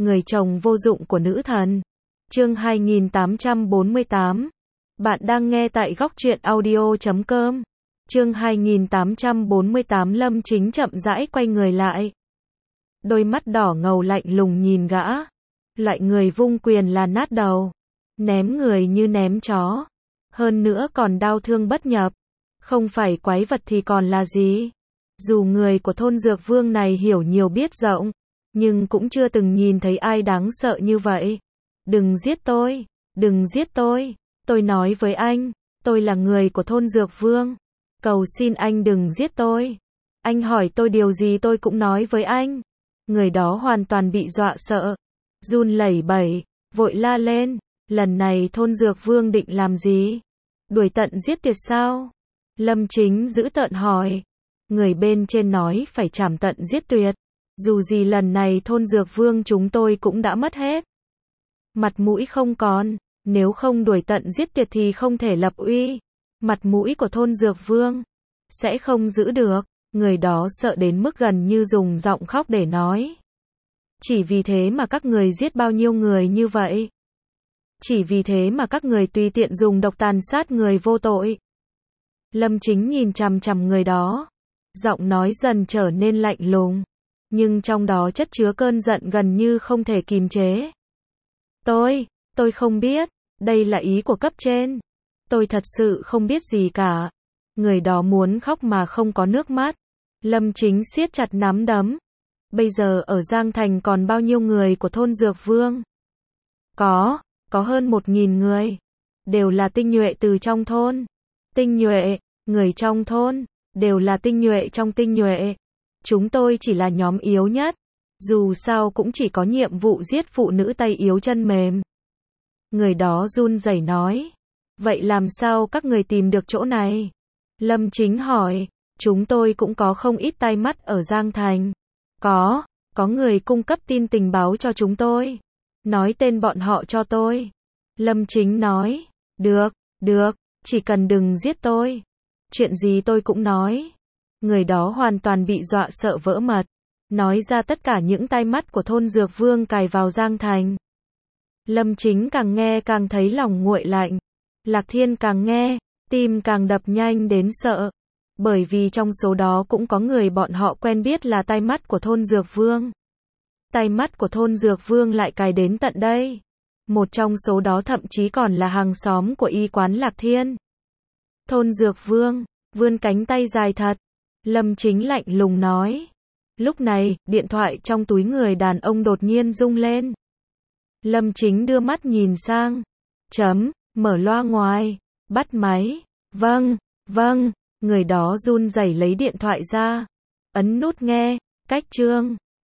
người chồng vô dụng của nữ thần. Chương 2848. Bạn đang nghe tại góc truyện audio.com. Chương 2848. Lâm Chính chậm rãi quay người lại. Đôi mắt đỏ ngầu lạnh lùng nhìn gã. Loại người vung quyền là nát đầu. Ném người như ném chó. Hơn nữa còn đau thương bất nhập. Không phải quái vật thì còn là gì? Dù người của thôn Dược Vương này hiểu nhiều biết rộng, nhưng cũng chưa từng nhìn thấy ai đáng sợ như vậy. Đừng giết tôi, đừng giết tôi nói với anh, tôi là người của thôn Dược Vương. Cầu xin anh đừng giết tôi. Anh hỏi tôi điều gì tôi cũng nói với anh. Người đó hoàn toàn bị dọa sợ, run lẩy bẩy, vội la lên, lần này thôn Dược Vương định làm gì? Đuổi tận giết tuyệt sao? Lâm Chính dữ tợn hỏi. Người bên trên nói phải trảm tận giết tuyệt. Dù gì lần này thôn Dược Vương chúng tôi cũng đã mất hết mặt mũi không còn, nếu không đuổi tận giết tuyệt thì không thể lập uy. Mặt mũi của thôn Dược Vương sẽ không giữ được. Người đó sợ đến mức gần như dùng giọng khóc để nói. Chỉ vì thế mà các người giết bao nhiêu người như vậy? Chỉ vì thế mà các người tùy tiện dùng độc tàn sát người vô tội? Lâm Chính nhìn chằm chằm người đó, giọng nói dần trở nên lạnh lùng, nhưng trong đó chất chứa cơn giận gần như không thể kìm chế. Tôi không biết, đây là ý của cấp trên. Tôi thật sự không biết gì cả. Người đó muốn khóc mà không có nước mắt. Lâm Chính siết chặt nắm đấm. Bây giờ ở Giang Thành còn bao nhiêu người của thôn Dược Vương? Có hơn 1.000 người. Đều là tinh nhuệ từ trong thôn. Tinh nhuệ, người trong thôn, đều là tinh nhuệ trong tinh nhuệ. Chúng tôi chỉ là nhóm yếu nhất. Dù sao cũng chỉ có nhiệm vụ giết phụ nữ tay yếu chân mềm. Người đó run rẩy nói. Vậy làm sao các người tìm được chỗ này? Lâm Chính hỏi. Chúng tôi cũng có không ít tai mắt ở Giang Thành. Có người cung cấp tin tình báo cho chúng tôi. Nói tên bọn họ cho tôi. Lâm Chính nói. Được, chỉ cần đừng giết tôi. Chuyện gì tôi cũng nói. Người đó hoàn toàn bị dọa sợ vỡ mật. Nói ra tất cả những tai mắt của thôn Dược Vương cài vào Giang Thành. Lâm Chính càng nghe càng thấy lòng nguội lạnh. Lạc Thiên càng nghe, tim càng đập nhanh đến sợ. Bởi vì trong số đó cũng có người bọn họ quen biết là tai mắt của thôn Dược Vương. Tai mắt của thôn Dược Vương lại cài đến tận đây. Một trong số đó thậm chí còn là hàng xóm của y quán Lạc Thiên. Thôn Dược Vương, vươn cánh tay dài thật. Lâm Chính lạnh lùng nói. Lúc này, điện thoại trong túi người đàn ông đột nhiên rung lên. Lâm Chính đưa mắt nhìn sang. Mở loa ngoài. Bắt máy. Vâng. Người đó run rẩy lấy điện thoại ra. Ấn nút nghe. Cách chương.